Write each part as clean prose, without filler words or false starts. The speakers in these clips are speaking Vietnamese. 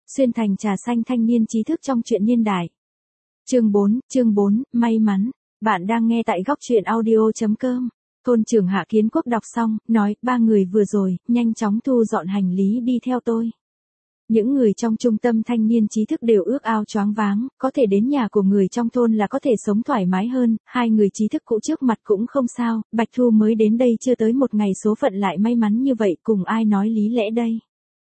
Xuyên thành trà xanh thanh niên trí thức trong truyện niên đại. Chương 4, may mắn. Bạn đang nghe tại góc truyện audio.com. Thôn trưởng Hạ Kiến Quốc đọc xong, nói, ba người vừa rồi, nhanh chóng thu dọn hành lý đi theo tôi. Những người trong trung tâm thanh niên trí thức đều ước ao choáng váng, có thể đến nhà của người trong thôn là có thể sống thoải mái hơn, hai người trí thức cũ trước mặt cũng không sao, Bạch Thu mới đến đây chưa tới một ngày số phận lại may mắn như vậy, cùng ai nói lý lẽ đây.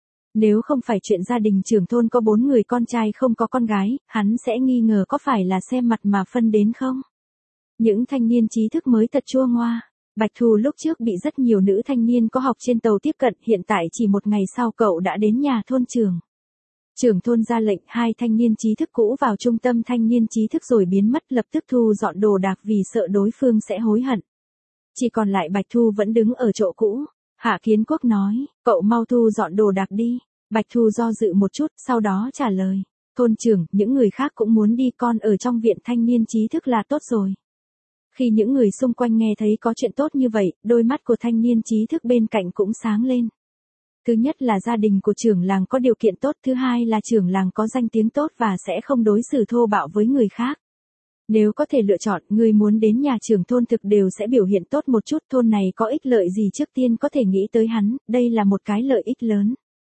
Nếu không phải chuyện gia đình trưởng thôn có 4 người con trai không có con gái, hắn sẽ nghi ngờ có phải là xem mặt mà phân đến không? Những thanh niên trí thức mới thật chua ngoa. Bạch Thu lúc trước bị rất nhiều nữ thanh niên có học trên tàu tiếp cận, hiện tại chỉ một ngày sau cậu đã đến nhà thôn trưởng. Trưởng thôn ra lệnh 2 thanh niên trí thức cũ vào trung tâm thanh niên trí thức rồi biến mất, lập tức thu dọn đồ đạc vì sợ đối phương sẽ hối hận. Chỉ còn lại Bạch Thu vẫn đứng ở chỗ cũ. Hạ Kiến Quốc nói, cậu mau thu dọn đồ đạc đi. Bạch Thu do dự một chút, sau đó trả lời. Thôn trưởng, những người khác cũng muốn đi, con ở trong viện thanh niên trí thức là tốt rồi. Khi những người xung quanh nghe thấy có chuyện tốt như vậy, đôi mắt của thanh niên trí thức bên cạnh cũng sáng lên. Thứ nhất là gia đình của trưởng làng có điều kiện tốt, thứ hai là trưởng làng có danh tiếng tốt và sẽ không đối xử thô bạo với người khác. Nếu có thể lựa chọn, người muốn đến nhà trưởng thôn thực đều sẽ biểu hiện tốt một chút, thôn này có ích lợi gì trước tiên có thể nghĩ tới hắn, đây là một cái lợi ích lớn.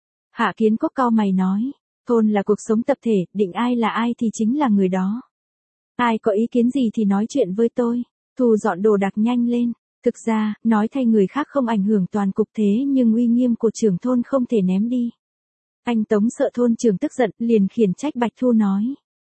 Hạ Kiến Quốc cau mày nói, thôn là cuộc sống tập thể, định ai là ai thì chính là người đó. Ai có ý kiến gì thì nói chuyện với tôi, thu dọn đồ đạc nhanh lên. Thực ra, nói thay người khác không ảnh hưởng toàn cục thế nhưng uy nghiêm của trưởng thôn không thể ném đi. Anh Tống sợ thôn trưởng tức giận, liền khiển trách Bạch Thu nói.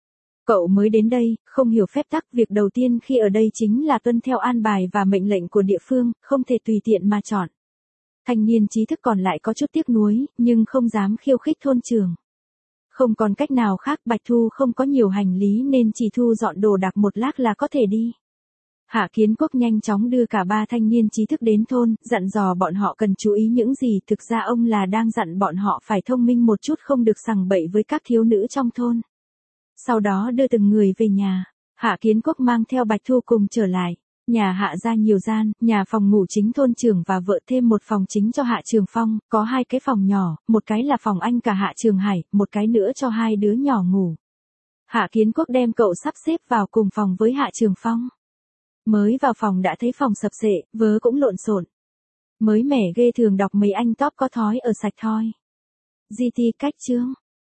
Cậu mới đến đây, không hiểu phép tắc, việc đầu tiên khi ở đây chính là tuân theo an bài và mệnh lệnh của địa phương, không thể tùy tiện mà chọn. Thanh niên trí thức còn lại có chút tiếc nuối, nhưng không dám khiêu khích thôn trưởng. Không còn cách nào khác, Bạch Thu không có nhiều hành lý nên chỉ thu dọn đồ đạc một lát là có thể đi. Hạ Kiến Quốc nhanh chóng đưa cả 3 thanh niên trí thức đến thôn, dặn dò bọn họ cần chú ý những gì, thực ra ông là đang dặn bọn họ phải thông minh một chút, không được sằng bậy với các thiếu nữ trong thôn. Sau đó đưa từng người về nhà, Hạ Kiến Quốc mang theo Bạch Thu cùng trở lại. Nhà Hạ ra nhiều gian, nhà phòng ngủ chính thôn trưởng và vợ thêm một phòng chính cho Hạ Trường Phong, có 2 cái phòng nhỏ, một cái là phòng anh cả Hạ Trường Hải, một cái nữa cho 2 đứa nhỏ ngủ. Hạ Kiến Quốc đem cậu sắp xếp vào cùng phòng với Hạ Trường Phong. Mới vào phòng đã thấy phòng sập xệ, vớ cũng lộn xộn. Mới mẻ ghê, thường đọc mấy anh top có thói ở sạch thôi. GT cách chương.